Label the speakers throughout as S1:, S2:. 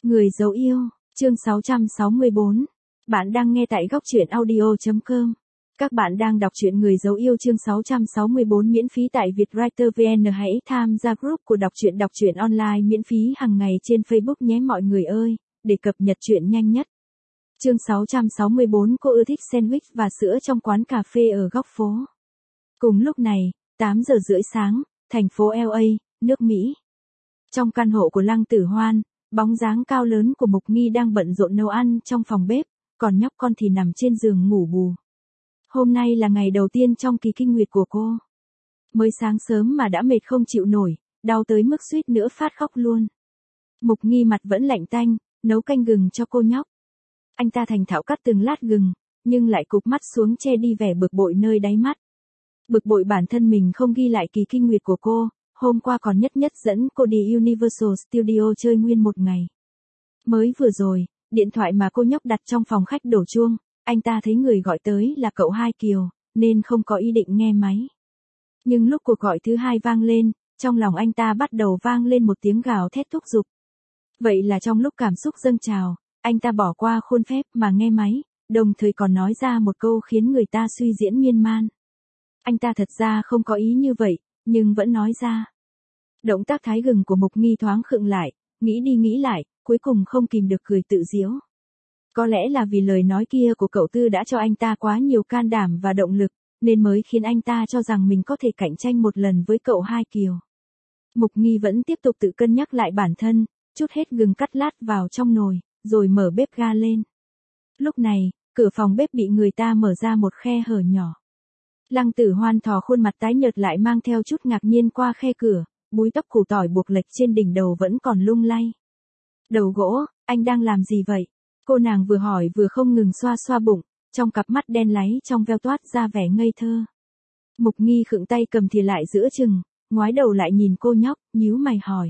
S1: Người dấu yêu, chương 664. Bạn đang nghe tại góc truyện audio.com. Các bạn đang đọc truyện Người dấu yêu chương 664 miễn phí tại Vietwriter VN. Hãy tham gia group của đọc truyện online miễn phí hàng ngày trên Facebook nhé mọi người ơi, để cập nhật truyện nhanh nhất. Chương 664. Cô ưa thích sandwich và sữa trong quán cà phê ở góc phố. Cùng lúc này, 8 giờ rưỡi sáng, thành phố LA, nước Mỹ. Trong căn hộ của Lăng Tử Hoan, bóng dáng cao lớn của Mục Nghi đang bận rộn nấu ăn trong phòng bếp, còn nhóc con thì nằm trên giường ngủ bù. Hôm nay là ngày đầu tiên trong kỳ kinh nguyệt của cô. Mới sáng sớm mà đã mệt không chịu nổi, đau tới mức suýt nữa phát khóc luôn. Mục Nghi mặt vẫn lạnh tanh, nấu canh gừng cho cô nhóc. Anh ta thành thạo cắt từng lát gừng, nhưng lại cụp mắt xuống che đi vẻ bực bội nơi đáy mắt. Bực bội bản thân mình không ghi lại kỳ kinh nguyệt của cô. Hôm qua còn nhất dẫn cô đi Universal Studio chơi nguyên một ngày. Mới vừa rồi, điện thoại mà cô nhóc đặt trong phòng khách đổ chuông, anh ta thấy người gọi tới là cậu Hai Kiều, nên không có ý định nghe máy. Nhưng lúc cuộc gọi thứ hai vang lên, trong lòng anh ta bắt đầu vang lên một tiếng gào thét thúc giục. Vậy là trong lúc cảm xúc dâng trào, anh ta bỏ qua khuôn phép mà nghe máy, đồng thời còn nói ra một câu khiến người ta suy diễn miên man. Anh ta thật ra không có ý như vậy, nhưng vẫn nói ra. Động tác thái gừng của Mục Nghi thoáng khựng lại, nghĩ đi nghĩ lại, cuối cùng không kìm được cười tự giễu. Có lẽ là vì lời nói kia của cậu Tư đã cho anh ta quá nhiều can đảm và động lực, nên mới khiến anh ta cho rằng mình có thể cạnh tranh một lần với cậu Hai Kiều. Mục Nghi vẫn tiếp tục tự cân nhắc lại bản thân, chút hết gừng cắt lát vào trong nồi, rồi mở bếp ga lên. Lúc này, cửa phòng bếp bị người ta mở ra một khe hở nhỏ. Lăng Tử Hoan thò khuôn mặt tái nhợt lại mang theo chút ngạc nhiên qua khe cửa. Búi tóc củ tỏi buộc lệch trên đỉnh đầu vẫn còn lung lay. Đầu gỗ, anh đang làm gì vậy? Cô nàng vừa hỏi vừa không ngừng xoa xoa bụng, trong cặp mắt đen láy trong veo toát ra vẻ ngây thơ. Mục Nghi khựng tay cầm thìa lại giữa chừng, ngoái đầu lại nhìn cô nhóc, nhíu mày hỏi.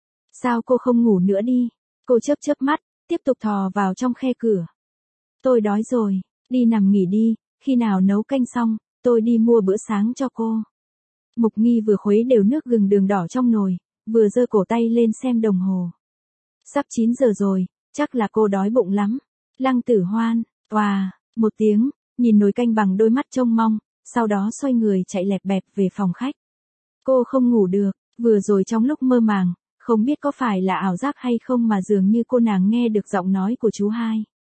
S1: Sao cô không ngủ nữa đi? Cô chớp mắt, tiếp tục thò vào trong khe cửa. Tôi đói rồi, đi nằm nghỉ đi, khi nào nấu canh xong, tôi đi mua bữa sáng cho cô. Mục Nghi vừa khuấy đều nước gừng đường đỏ trong nồi, vừa giơ cổ tay lên xem đồng hồ. Sắp 9 giờ rồi, chắc là cô đói bụng lắm. Lăng Tử Hoan, một tiếng, nhìn nồi canh bằng đôi mắt trông mong, sau đó xoay người chạy lẹp bẹp về phòng khách. Cô không ngủ được, vừa rồi trong lúc mơ màng, không biết có phải là ảo giác hay không mà dường như cô nàng nghe được giọng nói của chú Hai.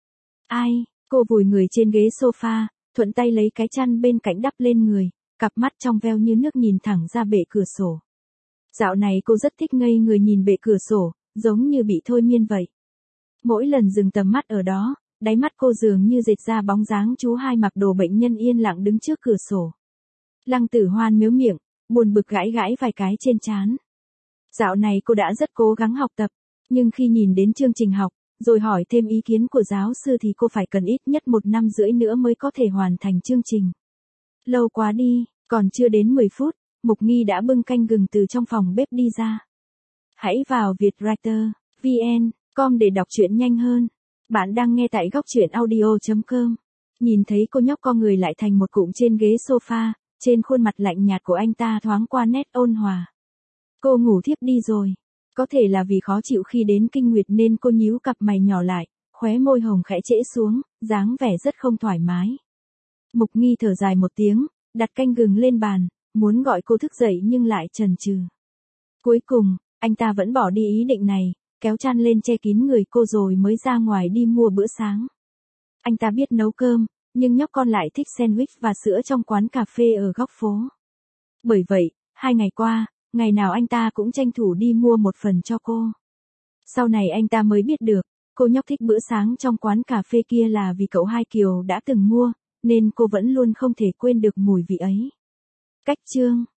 S1: Ai, cô vùi người trên ghế sofa, thuận tay lấy cái chăn bên cạnh đắp lên người. Cặp mắt trong veo như nước nhìn thẳng ra bệ cửa sổ. Dạo này cô rất thích ngây người nhìn bệ cửa sổ, giống như bị thôi miên vậy. Mỗi lần dừng tầm mắt ở đó, đáy mắt cô dường như dệt ra bóng dáng chú Hai mặc đồ bệnh nhân yên lặng đứng trước cửa sổ. Lăng Tử Hoan mếu miệng, buồn bực gãi vài cái trên trán. Dạo này cô đã rất cố gắng học tập, nhưng khi nhìn đến chương trình học, rồi hỏi thêm ý kiến của giáo sư thì cô phải cần ít nhất 1 năm rưỡi nữa mới có thể hoàn thành chương trình. Lâu quá đi, còn chưa đến 10 phút, Mục Nghi đã bưng canh gừng từ trong phòng bếp đi ra. Hãy vào Vietwriter, vn.com để đọc truyện nhanh hơn. Bạn đang nghe tại góc truyện audio.com. Nhìn thấy cô nhóc co người lại thành một cụm trên ghế sofa, trên khuôn mặt lạnh nhạt của anh ta thoáng qua nét ôn hòa. Cô ngủ thiếp đi rồi. Có thể là vì khó chịu khi đến kinh nguyệt nên cô nhíu cặp mày nhỏ lại, khóe môi hồng khẽ trễ xuống, dáng vẻ rất không thoải mái. Mục Nghi thở dài một tiếng, đặt canh gừng lên bàn, muốn gọi cô thức dậy nhưng lại chần chừ. Cuối cùng, anh ta vẫn bỏ đi ý định này, kéo chăn lên che kín người cô rồi mới ra ngoài đi mua bữa sáng. Anh ta biết nấu cơm, nhưng nhóc con lại thích sandwich và sữa trong quán cà phê ở góc phố. Bởi vậy, 2 ngày qua, ngày nào anh ta cũng tranh thủ đi mua một phần cho cô. Sau này anh ta mới biết được, cô nhóc thích bữa sáng trong quán cà phê kia là vì cậu Hai Kiều đã từng mua, nên cô vẫn luôn không thể quên được mùi vị ấy. Cách chương